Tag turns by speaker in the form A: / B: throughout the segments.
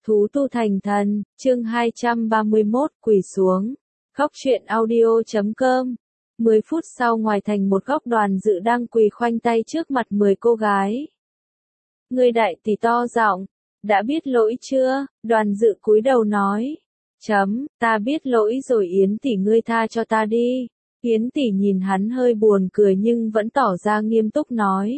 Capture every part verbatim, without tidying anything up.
A: Thú tu thành thần, chương hai trăm ba mươi mốt, quỳ xuống. Góc truyện audio chấm com. mười phút sau ngoài thành một góc Đoàn Dự đang quỳ khoanh tay trước mặt mười cô gái. Người đại tỷ to giọng, đã biết lỗi chưa? Đoàn Dự cúi đầu nói. Chấm, ta biết lỗi rồi Yến tỷ, ngươi tha cho ta đi. Yến tỷ nhìn hắn hơi buồn cười nhưng vẫn tỏ ra nghiêm túc nói.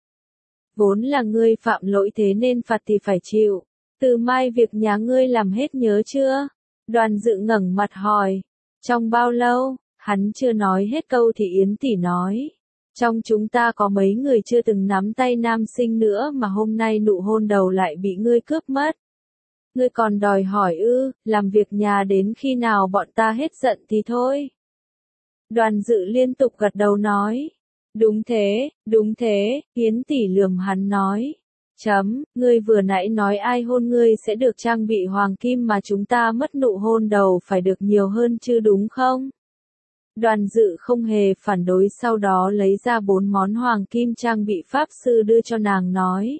A: Vốn là ngươi phạm lỗi thế nên phạt thì phải chịu. Từ mai việc nhà ngươi làm hết nhớ chưa? Đoàn Dự ngẩng mặt hỏi. Trong bao lâu? Hắn chưa nói hết câu thì Yến tỷ nói. Trong chúng ta có mấy người chưa từng nắm tay nam sinh nữa mà hôm nay nụ hôn đầu lại bị ngươi cướp mất. Ngươi còn đòi hỏi ư, làm việc nhà đến khi nào bọn ta hết giận thì thôi. Đoàn Dự liên tục gật đầu nói. Đúng thế, đúng thế, Yến tỷ lườm hắn nói. Chấm, ngươi vừa nãy nói ai hôn ngươi sẽ được trang bị hoàng kim mà chúng ta mất nụ hôn đầu phải được nhiều hơn chứ đúng không? Đoàn Dự không hề phản đối, sau đó lấy ra bốn món hoàng kim trang bị pháp sư đưa cho nàng nói.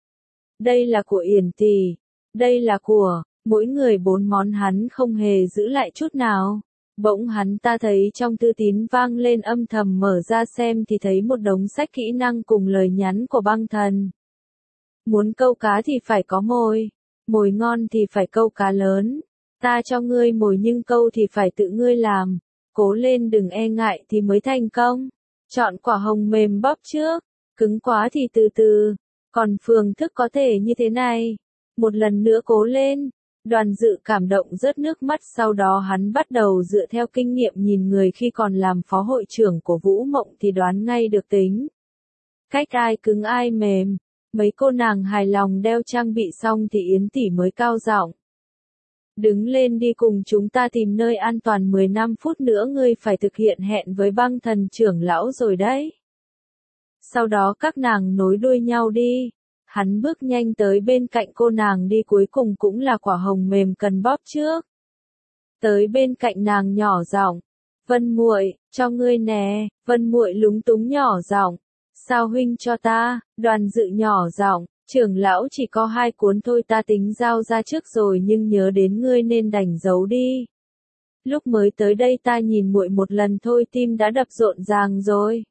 A: Đây là của Yển tỷ, đây là của, mỗi người bốn món, hắn không hề giữ lại chút nào. Bỗng hắn ta thấy trong thư tín vang lên âm thầm, mở ra xem thì thấy một đống sách kỹ năng cùng lời nhắn của băng thần. Muốn câu cá thì phải có mồi, mồi ngon thì phải câu cá lớn. Ta cho ngươi mồi nhưng câu thì phải tự ngươi làm. Cố lên đừng e ngại thì mới thành công. Chọn quả hồng mềm bóp trước, cứng quá thì từ từ. Còn phương thức có thể như thế này. Một lần nữa cố lên. Đoàn Dự cảm động rớt nước mắt, sau đó hắn bắt đầu dựa theo kinh nghiệm nhìn người khi còn làm phó hội trưởng của Vũ Mộng thì đoán ngay được tính. Cách ai cứng ai mềm. Mấy cô nàng hài lòng đeo trang bị xong thì Yến tỷ mới cao giọng. Đứng lên đi, cùng chúng ta tìm nơi an toàn, mười lăm phút nữa ngươi phải thực hiện hẹn với băng thần trưởng lão rồi đấy. Sau đó các nàng nối đuôi nhau đi. Hắn bước nhanh tới bên cạnh cô nàng đi cuối cùng cũng là quả hồng mềm cần bóp trước. Tới bên cạnh nàng nhỏ giọng. Vân muội, cho ngươi nè. Vân muội lúng túng nhỏ giọng. Sao huynh cho ta? Đoàn Dự nhỏ giọng, trưởng lão chỉ có hai cuốn thôi, ta tính giao ra trước rồi nhưng nhớ đến ngươi nên đành giấu đi. Lúc mới tới đây ta nhìn muội một lần thôi tim đã đập rộn ràng rồi.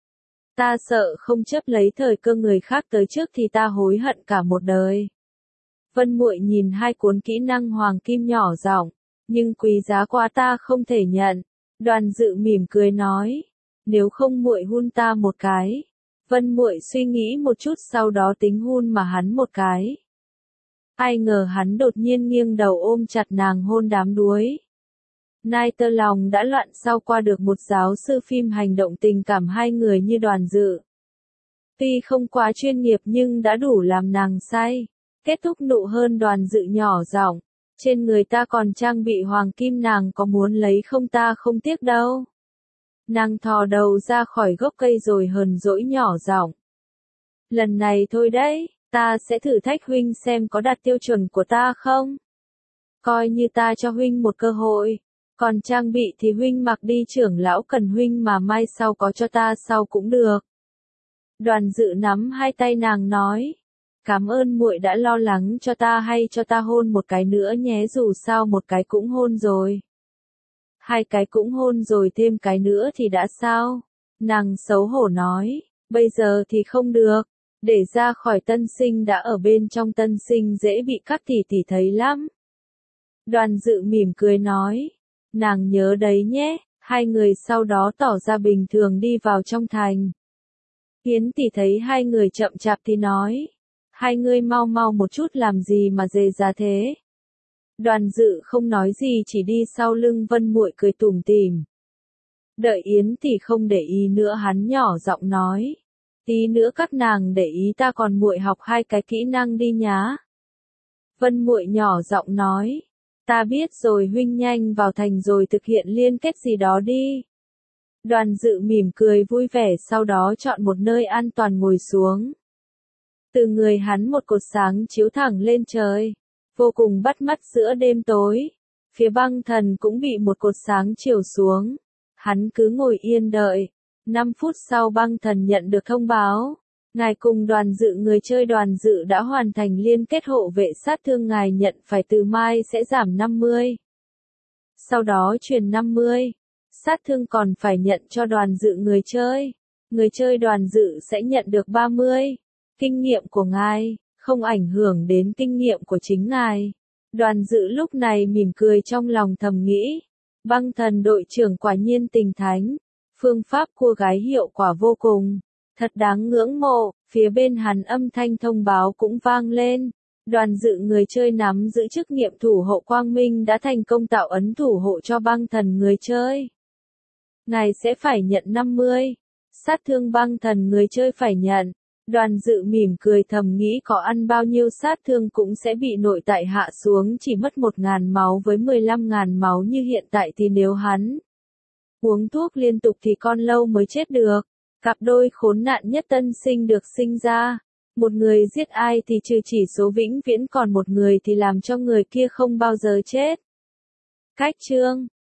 A: Ta sợ không chấp lấy thời cơ người khác tới trước thì ta hối hận cả một đời. Vân muội nhìn hai cuốn kỹ năng hoàng kim nhỏ giọng, nhưng quý giá quá ta không thể nhận. Đoàn Dự mỉm cười nói, nếu không muội hun ta một cái. Vân muội suy nghĩ một chút sau đó tính hun mà hắn một cái. Ai ngờ hắn đột nhiên nghiêng đầu ôm chặt nàng hôn đám đuối. Nai tơ lòng đã loạn sau qua được một giáo sư phim hành động tình cảm hai người như Đoàn Dự. Tuy không quá chuyên nghiệp nhưng đã đủ làm nàng say. Kết thúc nụ hơn, Đoàn Dự nhỏ giọng, trên người ta còn trang bị hoàng kim, nàng có muốn lấy không? Ta không tiếc đâu. Nàng thò đầu ra khỏi gốc cây rồi hờn dỗi nhỏ giọng. Lần này thôi đấy, ta sẽ thử thách huynh xem có đạt tiêu chuẩn của ta không. Coi như ta cho huynh một cơ hội. Còn trang bị thì huynh mặc đi, trưởng lão cần huynh mà mai sau có cho ta sau cũng được. Đoàn Dự nắm hai tay nàng nói. Cảm ơn muội đã lo lắng cho ta, hay cho ta hôn một cái nữa nhé, dù sao một cái cũng hôn rồi. Hai cái cũng hôn rồi, thêm cái nữa thì đã sao? Nàng xấu hổ nói, bây giờ thì không được. Để ra khỏi tân sinh đã ở bên trong tân sinh dễ bị các tỷ tỷ thấy lắm. Đoàn Dự mỉm cười nói, nàng nhớ đấy nhé. Hai người sau đó tỏ ra bình thường đi vào trong thành. Yến tỷ thấy hai người chậm chạp thì nói, hai người mau mau một chút làm gì mà dề ra thế. Đoàn Dự không nói gì, chỉ đi sau lưng Vân muội cười tủm tỉm. Đợi Yến tỷ không để ý nữa hắn nhỏ giọng nói, tí nữa các nàng để ý ta còn muội học hai cái kỹ năng đi nhá. Vân muội nhỏ giọng nói, ta biết rồi huynh, nhanh vào thành rồi thực hiện liên kết gì đó đi. Đoàn Dự mỉm cười vui vẻ, sau đó chọn một nơi an toàn ngồi xuống. Từ người hắn một cột sáng chiếu thẳng lên trời, vô cùng bắt mắt giữa đêm tối. Phía băng thần cũng bị một cột sáng chiếu xuống. Hắn cứ ngồi yên đợi. Năm phút sau băng thần nhận được thông báo. Ngài cùng đoàn dự người chơi đoàn dự đã hoàn thành liên kết hộ vệ sát thương ngài nhận phải từ mai sẽ giảm năm mươi. Sau đó truyền năm mươi. Sát thương còn phải nhận cho đoàn dự người chơi. Người chơi đoàn dự sẽ nhận được ba mươi. Kinh nghiệm của ngài, không ảnh hưởng đến kinh nghiệm của chính ngài. Đoàn dự lúc này mỉm cười trong lòng thầm nghĩ. Băng thần đội trưởng quả nhiên tình thánh. Phương pháp cua gái hiệu quả vô cùng. Thật đáng ngưỡng mộ, phía bên hắn âm thanh thông báo cũng vang lên. Đoàn dự người chơi nắm giữ chức nhiệm thủ hộ quang minh đã thành công tạo ấn thủ hộ cho băng thần người chơi. Ngài sẽ phải nhận năm mươi. Sát thương băng thần người chơi phải nhận. Đoàn dự mỉm cười thầm nghĩ có ăn bao nhiêu sát thương cũng sẽ bị nội tại hạ xuống chỉ mất một ngàn máu với mười lăm ngàn máu như hiện tại thì nếu hắn uống thuốc liên tục thì con lâu mới chết được. Cặp đôi khốn nạn nhất tân sinh được sinh ra. Một người giết ai thì trừ chỉ số vĩnh viễn còn một người thì làm cho người kia không bao giờ chết. Cách chương